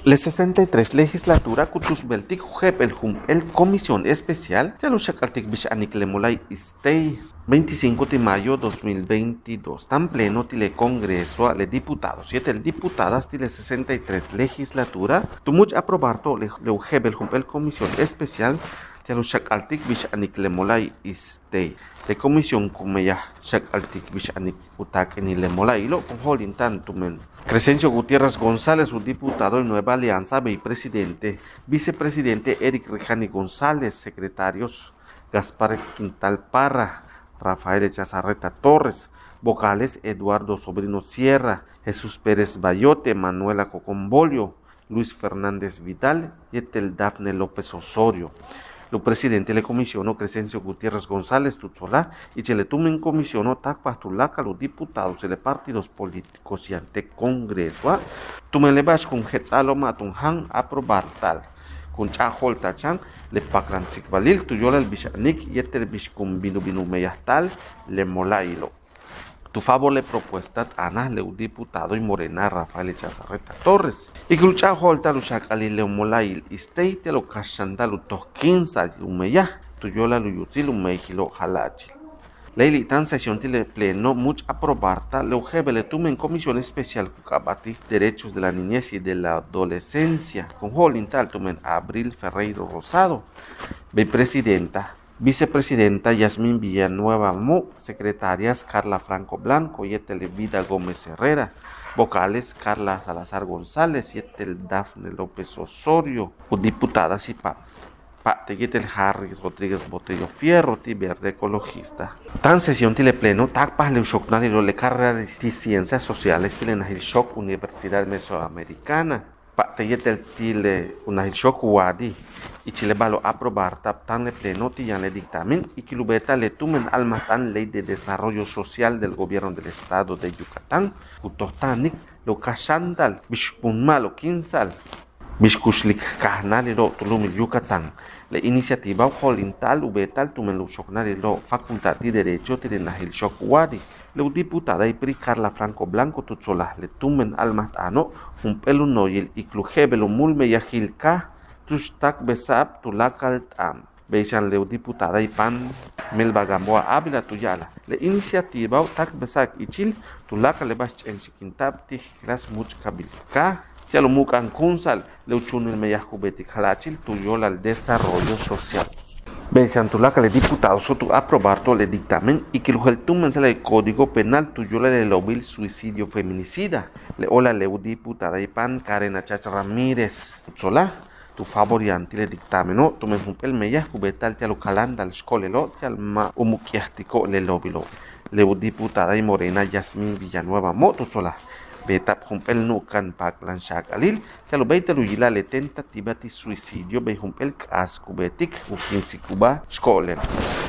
La 63 legislatura kutusbeltik el comisión especial de los Chakaltik Bishanik Lemolay Istei 25 de mayo 2022. Tan pleno tile congreso le diputados. Siete el diputadas tile 63 legislatura. Tumuch aprobarto le el comisión especial de los Chakaltik Bishanik Lemolay Istei. De comisión kumeya Chakaltik Bishanik Utakeni Lemolay lo con Holintan Tumen. Crescencio Gutiérrez González, un diputado de Nueva Alianza, vicepresidente Eric Rejani González, secretarios Gaspar Quintal Parra, Rafael Chazarreta Torres, vocales Eduardo Sobrino Sierra, Jesús Pérez Bayote, Manuela Cocombolio, Luis Fernández Vidal y el Dafne López Osorio. Lo presidente le comisionó Crescencio Gutiérrez González Tutsolá y se le tumen comisionó Tacpastulaca los diputados de los partidos políticos y ante Congreso. Tumen le vas con Hetzalo Matunhan aprobar tal. Con Chahol Tachan le Pacran Sikbalil tuyola el Bishanik y el Bishkum Binu Meyastal le Molailo. Tu favor le propuesta Ana le diputado y Morena Rafael Chazarreta Torres. Y que lucha holta lucha le Molail Istei te lo cashandalu toquinza lumeya tuyola luyutzil umejilo halachil. Leili tan sesión tile pleno much aprobarta le ujebele tumen comisión especial cucabati derechos de la niñez y de la adolescencia con holintal tumen Abril Ferreiro Rosado, vicepresidenta Yasmín Villanueva Mu, secretarias Carla Franco Blanco y Vida Gómez Herrera, vocales Carla Salazar González y Dafne López Osorio, diputadas y Teyetel Harry Rodríguez Botello Fierro, verde ecologista. Tan sesión tile pleno, tacpas le ushokna de le carrera de ciencias sociales tile nahil shok Universidad Mesoamericana. Teyetel tile unahil shok wadi y Chile balo aprobar tan le pleno tiyan le dictamen y kilubeta le tumen almatan ley de desarrollo social del gobierno del estado de Yucatán, utostanik lo kashandal bishpunmalo kinsal Bishkushlik Kahnalilo Tulum Yucatán. La iniciativa Holintal Ubetal Tumen Lushoknalilo Facultad de Derecho Tirenahil Shokwadi. La diputada y pri Carla Franco Blanco Tutsola le Tumen Almatano un pelunoyel y Clujebelo Mulme Yahilka Tustak Besap Tulakal Tam. Beichan leu diputada y pan Melba Gamboa Ávila Tuyala. La iniciativa Tak Besak Ichil Tulaka Lebach en Chiquintab Tijras Much Kabilka. Ya lo mucan kunsal leuchun el meyajubetik halachil tuyola al desarrollo social. Bechantulaca le diputado sotu aprobar todo el dictamen y que el tumen se le código penal tuyola le lobil suicidio feminicida. Le ola leu diputada y pan Karen Achach Ramírez. Sola tu favoriante le dictamen no tumen el meyajubetal te lo calanda al escolelo te al ma umukiástico le lobilo. Leu diputada y Morena Yasmín Villanueva Moto sola. Betap humpel nukan paklan shakalil, kalau baita luyila le tentativa de suicidio be humpel kas kubetik ukin sikuba skolen.